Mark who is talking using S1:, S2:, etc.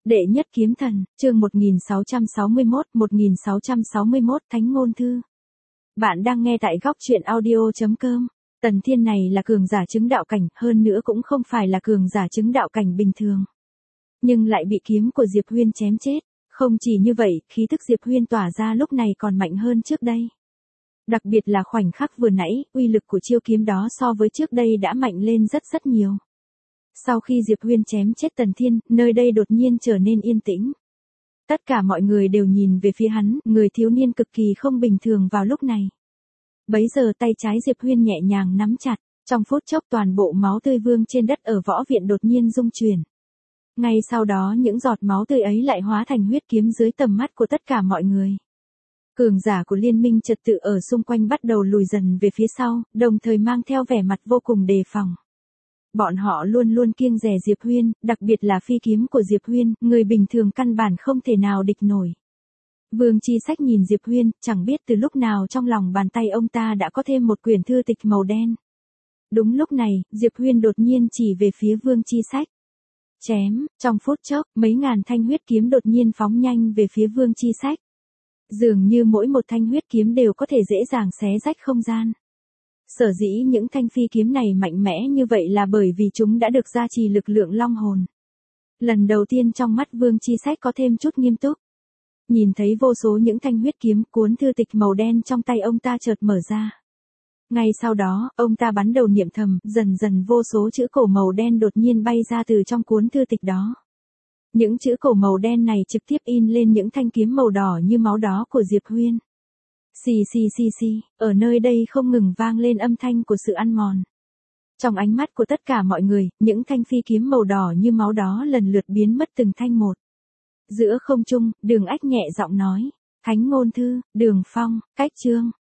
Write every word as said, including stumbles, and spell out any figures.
S1: Đệ nhất kiếm thần, chương một nghìn sáu trăm sáu mươi mốt, một nghìn sáu trăm sáu mươi mốt Thánh ngôn thư. Bạn đang nghe tại góc truyện audio chấm com. Tần Thiên này là cường giả chứng đạo cảnh, hơn nữa cũng không phải là cường giả chứng đạo cảnh bình thường. Nhưng lại bị kiếm của Diệp Huyên chém chết. Không chỉ như vậy, khí thức Diệp Huyên tỏa ra lúc này còn mạnh hơn trước đây. Đặc biệt là khoảnh khắc vừa nãy, uy lực của chiêu kiếm đó so với trước đây đã mạnh lên rất rất nhiều. Sau khi Diệp Huyên chém chết Tần Thiên, nơi đây đột nhiên trở nên yên tĩnh. Tất cả mọi người đều nhìn về phía hắn, người thiếu niên cực kỳ không bình thường vào lúc này. Bấy giờ tay trái Diệp Huyên nhẹ nhàng nắm chặt, trong phút chốc toàn bộ máu tươi vương trên đất ở võ viện đột nhiên rung chuyển. Ngay sau đó những giọt máu tươi ấy lại hóa thành huyết kiếm dưới tầm mắt của tất cả mọi người. Cường giả của liên minh trật tự ở xung quanh bắt đầu lùi dần về phía sau, đồng thời mang theo vẻ mặt vô cùng đề phòng. Bọn họ luôn luôn kiêng dè Diệp Huyên, đặc biệt là phi kiếm của Diệp Huyên, người bình thường căn bản không thể nào địch nổi. Vương Chi Sách nhìn Diệp Huyên, chẳng biết từ lúc nào trong lòng bàn tay ông ta đã có thêm một quyển thư tịch màu đen. Đúng lúc này, Diệp Huyên đột nhiên chỉ về phía Vương Chi Sách. Chém, trong phút chốc, mấy ngàn thanh huyết kiếm đột nhiên phóng nhanh về phía Vương Chi Sách. Dường như mỗi một thanh huyết kiếm đều có thể dễ dàng xé rách không gian. Sở dĩ những thanh phi kiếm này mạnh mẽ như vậy là bởi vì chúng đã được gia trì lực lượng long hồn. Lần đầu tiên trong mắt Vương Chi Sách có thêm chút nghiêm túc. Nhìn thấy vô số những thanh huyết kiếm, cuốn thư tịch màu đen trong tay ông ta chợt mở ra. Ngay sau đó, ông ta bắn đầu niệm thầm, dần dần vô số chữ cổ màu đen đột nhiên bay ra từ trong cuốn thư tịch đó. Những chữ cổ màu đen này trực tiếp in lên những thanh kiếm màu đỏ như máu đó của Diệp Huyên. Xì xì xì xì, ở nơi đây không ngừng vang lên âm thanh của sự ăn mòn. Trong ánh mắt của tất cả mọi người, những thanh phi kiếm màu đỏ như máu đó lần lượt biến mất từng thanh một. Giữa không trung, Đường Ách nhẹ giọng nói, Thánh ngôn thư, Đường Phong, Cách Chương,